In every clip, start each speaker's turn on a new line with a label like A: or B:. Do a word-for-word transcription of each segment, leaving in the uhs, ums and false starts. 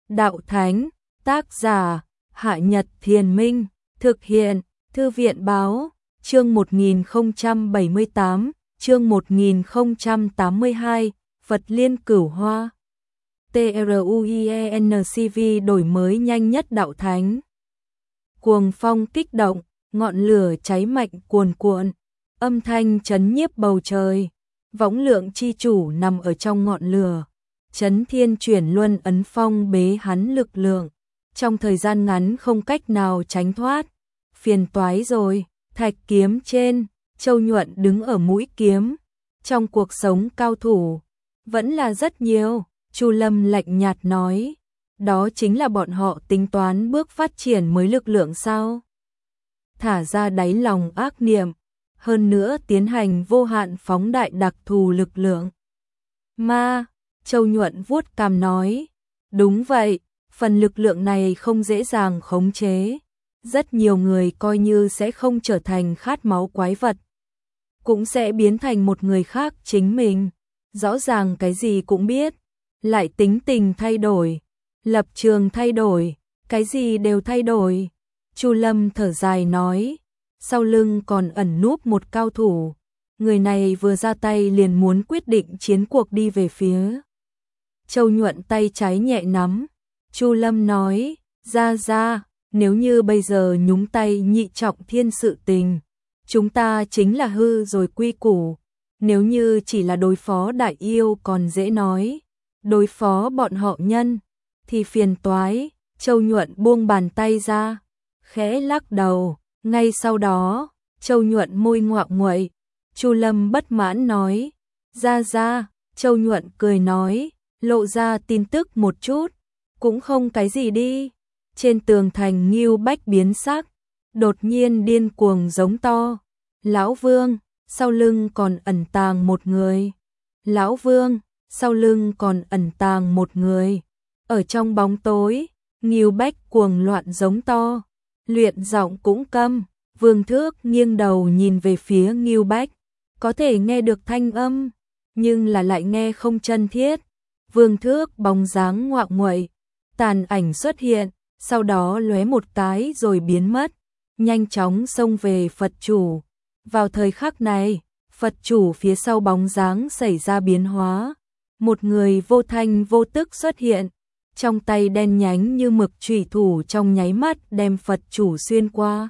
A: đạo thánh, tác giả, Hạ Nhật Thiền Minh, thực hiện, Thư viện báo, chương một nghìn không trăm bảy mươi tám, chương một nghìn không trăm tám mươi hai, Phật Liên Cửu Hoa. TRUIENCV đổi mới nhanh nhất đạo thánh. Cuồng phong kích động, ngọn lửa cháy mạnh cuồn cuộn, âm thanh chấn nhiếp bầu trời. Võng Lượng chi chủ nằm ở trong ngọn lửa, Chấn Thiên chuyển luân ấn phong bế hắn lực lượng, trong thời gian ngắn không cách nào tránh thoát. Phiền toái rồi, thạch kiếm trên, Châu Nhuận đứng ở mũi kiếm. Trong cuộc sống cao thủ, vẫn là rất nhiều, Chu Lâm lạnh nhạt nói. Đó chính là bọn họ tính toán bước phát triển mới lực lượng sao? Thả ra đáy lòng ác niệm, hơn nữa tiến hành vô hạn phóng đại đặc thù lực lượng. Ma, Châu Nhuận vuốt cằm nói. Đúng vậy, phần lực lượng này không dễ dàng khống chế. Rất nhiều người coi như sẽ không trở thành khát máu quái vật, cũng sẽ biến thành một người khác chính mình. Rõ ràng cái gì cũng biết, lại tính tình thay đổi, lập trường thay đổi, cái gì đều thay đổi. Chu Lâm thở dài nói, sau lưng còn ẩn núp một cao thủ, người này vừa ra tay liền muốn quyết định chiến cuộc đi về phía. Châu Nhuận tay trái nhẹ nắm, Chu Lâm nói, ra ra, nếu như bây giờ nhúng tay nhị trọng thiên sự tình, chúng ta chính là hư rồi quy củ. Nếu như chỉ là đối phó đại yêu còn dễ nói, đối phó bọn họ nhân thì phiền toái. Châu Nhuận buông bàn tay ra, khẽ lắc đầu. Ngay sau đó, Châu Nhuận môi ngoạo nguậy. Chu Lâm bất mãn nói, ra ra. Châu Nhuận cười nói, lộ ra tin tức một chút, cũng không cái gì đi. Trên tường thành Ngưu Bách biến sắc, đột nhiên điên cuồng giống to, Lão Vương, sau lưng còn ẩn tàng một người. Lão Vương, sau lưng còn ẩn tàng một người. Ở trong bóng tối, Ngưu Bách cuồng loạn giống to, luyện giọng cũng câm. Vương Thước nghiêng đầu nhìn về phía Ngưu Bách, có thể nghe được thanh âm, nhưng là lại nghe không chân thiết. Vương Thước bóng dáng ngoạo nguậy, tàn ảnh xuất hiện, sau đó lóe một cái rồi biến mất, nhanh chóng xông về Phật chủ. Vào thời khắc này, Phật chủ phía sau bóng dáng xảy ra biến hóa, một người vô thanh vô tức xuất hiện, trong tay đen nhánh như mực chủy thủ trong nháy mắt đem Phật chủ xuyên qua.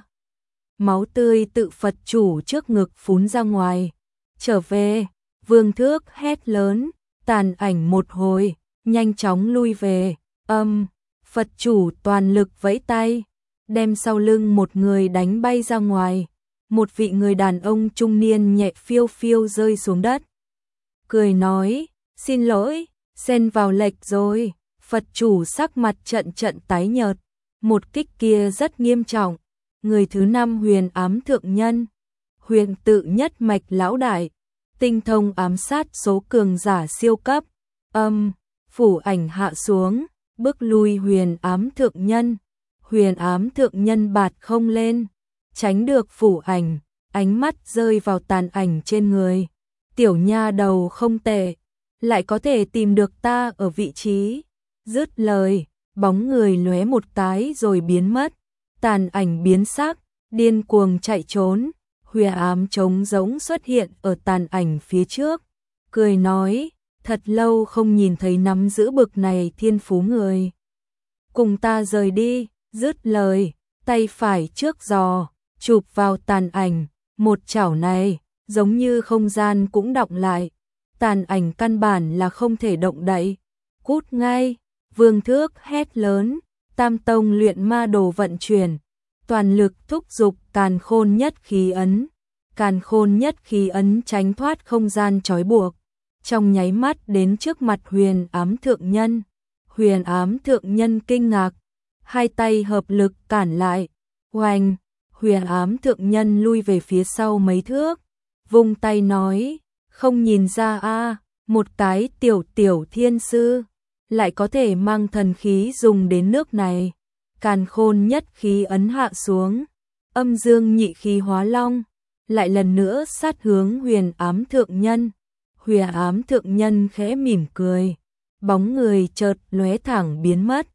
A: Máu tươi tự Phật chủ trước ngực phún ra ngoài. Trở về, Vương Thước hét lớn, tàn ảnh một hồi, nhanh chóng lui về. Âm, Phật chủ toàn lực vẫy tay, đem sau lưng một người đánh bay ra ngoài. Một vị người đàn ông trung niên nhẹ phiêu phiêu rơi xuống đất, cười nói, xin lỗi, xen vào lệch rồi. Phật chủ sắc mặt trận trận tái nhợt, một kích kia rất nghiêm trọng. Người thứ năm Huyền Ám Thượng Nhân, Huyền tự nhất mạch lão đại, tinh thông ám sát số cường giả siêu cấp. Âm, phủ ảnh hạ xuống, bước lui Huyền Ám Thượng Nhân. Huyền Ám Thượng Nhân bạt không lên, tránh được phủ ảnh, ánh mắt rơi vào tàn ảnh trên người. Tiểu nha đầu không tệ, lại có thể tìm được ta ở vị trí. Dứt lời, bóng người lóe một cái rồi biến mất, tàn ảnh biến sắc, điên cuồng chạy trốn. Huyền Ám trống rỗng xuất hiện ở tàn ảnh phía trước, cười nói, thật lâu không nhìn thấy nắm giữ bực này thiên phú người. Cùng ta rời đi. Dứt lời, tay phải trước giò, chụp vào tàn ảnh, một chảo này, giống như không gian cũng động lại. Tàn ảnh căn bản là không thể động đậy. Cút ngay, Vương Thước hét lớn, Tam Tông luyện ma đồ vận chuyển, toàn lực thúc giục Càn Khôn Nhất Khí Ấn. Càn Khôn Nhất Khí Ấn tránh thoát không gian trói buộc, trong nháy mắt đến trước mặt Huyền Ám Thượng Nhân. Huyền Ám Thượng Nhân kinh ngạc, hai tay hợp lực cản lại. Oanh, Huyền Ám Thượng Nhân lui về phía sau mấy thước, vung tay nói, không nhìn ra a, một cái tiểu tiểu thiên sư lại có thể mang thần khí dùng đến nước này. Càn Khôn Nhất Khí Ấn hạ xuống, âm dương nhị khí hóa long, lại lần nữa sát hướng Huyền Ám Thượng Nhân. Huyền Ám Thượng Nhân khẽ mỉm cười, bóng người chợt lóe thẳng biến mất.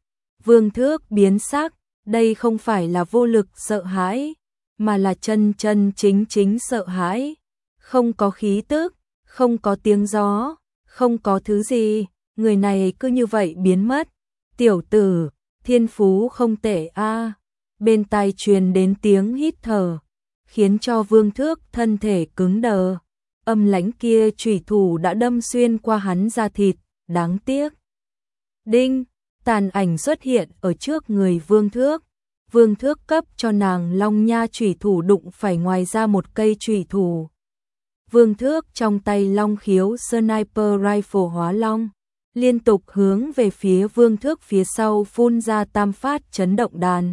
A: Vương Thước biến sắc, đây không phải là vô lực sợ hãi, mà là chân chân chính chính sợ hãi. Không có khí tức, không có tiếng gió, không có thứ gì, người này cứ như vậy biến mất. Tiểu tử, thiên phú không tệ a. Bên tai truyền đến tiếng hít thở, khiến cho Vương Thước thân thể cứng đờ. Âm lãnh kia chủy thủ đã đâm xuyên qua hắn da thịt, đáng tiếc. Đinh, tàn ảnh xuất hiện ở trước người Vương Thước. Vương Thước cấp cho nàng Long Nha chủy thủ đụng phải ngoài ra một cây chủy thủ. Vương Thước trong tay Long Khiếu Sniper Rifle hóa long, liên tục hướng về phía Vương Thước phía sau phun ra tam phát chấn động đàn.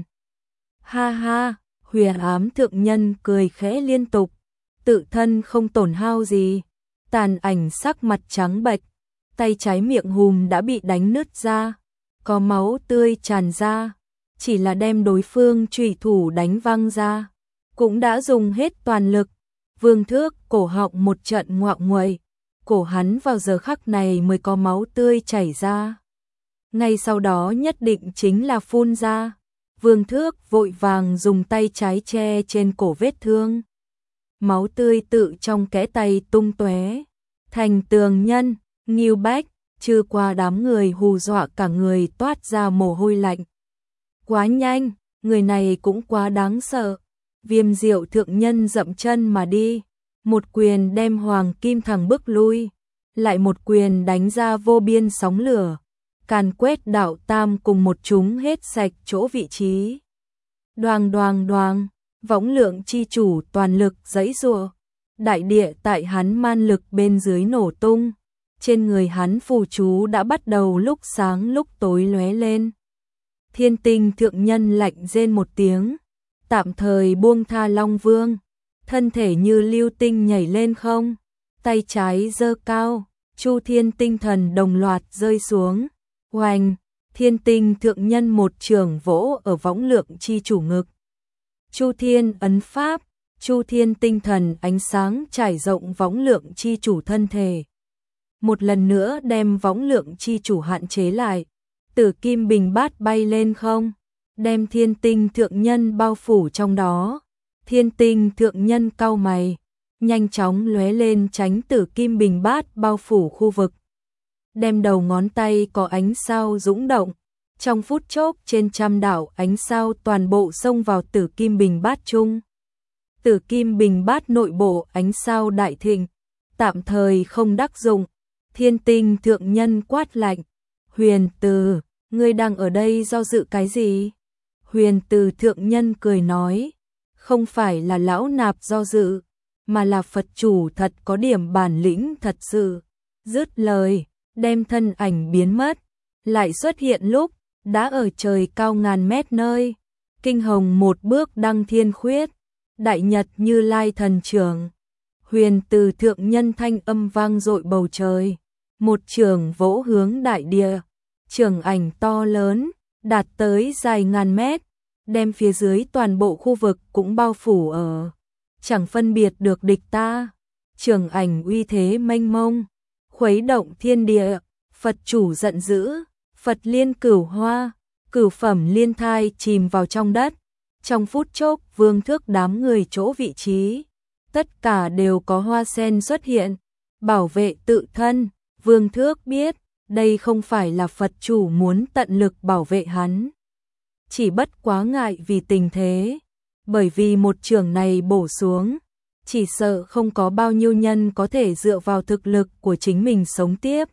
A: Ha ha, Huyền Ám thượng nhân cười khẽ liên tục, tự thân không tổn hao gì. Tàn ảnh sắc mặt trắng bệch, tay trái miệng hùm đã bị đánh nứt ra, có máu tươi tràn ra, chỉ là đem đối phương chủy thủ đánh văng ra, cũng đã dùng hết toàn lực. Vương Thước cổ họng một trận ngoạo nguậy, cổ hắn vào giờ khắc này mới có máu tươi chảy ra. Ngay sau đó nhất định chính là phun ra. Vương Thước vội vàng dùng tay trái che trên cổ vết thương. Máu tươi tự trong kẽ tay tung tóe. Thành Tường Nhân, Ngưu Bách, trừ qua đám người hù dọa cả người toát ra mồ hôi lạnh. Quá nhanh, người này cũng quá đáng sợ. Viêm Diệu thượng nhân dậm chân mà đi, một quyền đem Hoàng Kim Thằng bước lui, lại một quyền đánh ra vô biên sóng lửa, càn quét đạo tam cùng một chúng hết sạch chỗ vị trí. Đoàng đoàng đoàng, Võng Lượng chi chủ toàn lực giãy giụa, đại địa tại hắn man lực bên dưới nổ tung, trên người hắn phù chú đã bắt đầu lúc sáng lúc tối lóe lên. Thiên Tinh thượng nhân lạnh rên một tiếng, tạm thời buông tha Long Vương, thân thể như lưu tinh nhảy lên không, tay trái giơ cao, Chu Thiên tinh thần đồng loạt rơi xuống. Oanh, Thiên Tinh thượng nhân một trường vỗ ở Võng Lượng chi chủ ngực. Chu Thiên ấn pháp, Chu Thiên tinh thần ánh sáng trải rộng Võng Lượng chi chủ thân thể. Một lần nữa đem Võng Lượng chi chủ hạn chế lại, Tử Kim Bình Bát bay lên không, đem Thiên Tinh thượng nhân bao phủ trong đó. Thiên Tinh thượng nhân cau mày, nhanh chóng lóe lên tránh Tử Kim Bình Bát bao phủ khu vực. Đem đầu ngón tay có ánh sao dũng động, trong phút chốc trên trăm đạo ánh sao toàn bộ xông vào Tử Kim Bình Bát chung. Tử Kim Bình Bát nội bộ ánh sao đại thịnh, tạm thời không đắc dụng. Thiên Tinh thượng nhân quát lạnh, Huyền Từ, ngươi đang ở đây do dự cái gì? Huyền Từ thượng nhân cười nói, không phải là lão nạp do dự, mà là Phật chủ thật có điểm bản lĩnh thật sự. Dứt lời, đem thân ảnh biến mất, lại xuất hiện lúc đã ở trời cao ngàn mét nơi. Kinh hồng một bước đăng thiên khuyết, đại nhật Như Lai thần trưởng. Huyền Từ thượng nhân thanh âm vang dội bầu trời, một trường vỗ hướng đại địa, trường ảnh to lớn, đạt tới dài ngàn mét, đem phía dưới toàn bộ khu vực cũng bao phủ ở, chẳng phân biệt được địch ta. Trường ảnh uy thế mênh mông, khuấy động thiên địa. Phật chủ giận dữ, Phật liên cửu hoa, cửu phẩm liên thai chìm vào trong đất. Trong phút chốc Vương Thước đám người chỗ vị trí, tất cả đều có hoa sen xuất hiện, bảo vệ tự thân. Vương Thước biết, đây không phải là Phật chủ muốn tận lực bảo vệ hắn, chỉ bất quá ngại vì tình thế, bởi vì một trường này bổ xuống, chỉ sợ không có bao nhiêu nhân có thể dựa vào thực lực của chính mình sống tiếp.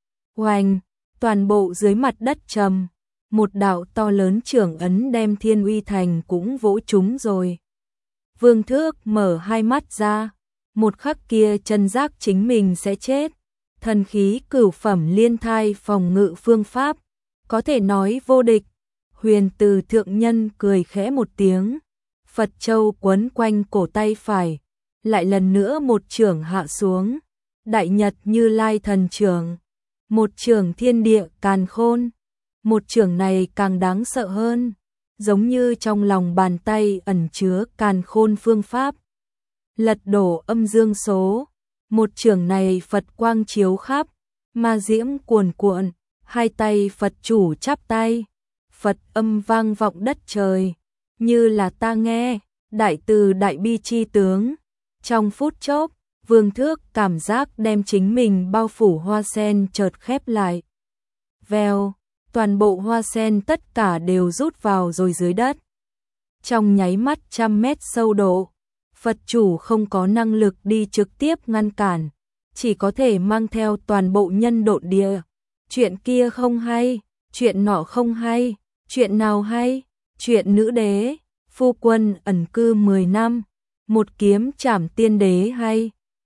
A: Oanh, toàn bộ dưới mặt đất trầm, một đạo to lớn trưởng ấn đem Thiên Uy Thành cũng vỗ trúng rồi. Vương Thước mở hai mắt ra, một khắc kia chân giác chính mình sẽ chết. Thần khí cửu phẩm liên thai phòng ngự phương pháp, có thể nói vô địch. Huyền Từ thượng nhân cười khẽ một tiếng, Phật châu quấn quanh cổ tay phải, lại lần nữa một chưởng hạ xuống. Đại nhật Như Lai thần chưởng, một chưởng thiên địa càn khôn. Một chưởng này càng đáng sợ hơn, giống như trong lòng bàn tay ẩn chứa càn khôn phương pháp. Lật đổ âm dương số, một chưởng này Phật quang chiếu khắp, ma diễm cuồn cuộn, hai tay Phật chủ chắp tay, Phật âm vang vọng đất trời, như là ta nghe, đại từ đại bi chi tướng. Trong phút chốc, Vương Thước cảm giác đem chính mình bao phủ hoa sen chợt khép lại. Vèo, toàn bộ hoa sen tất cả đều rút vào rồi dưới đất. Trong nháy mắt trăm mét sâu độ, Phật chủ không có năng lực đi trực tiếp ngăn cản, chỉ có thể mang theo toàn bộ nhân độn địa. Chuyện kia không hay, chuyện nọ không hay, chuyện nào hay, chuyện nữ đế, phu quân ẩn cư mười năm, một kiếm trảm tiên đế hay.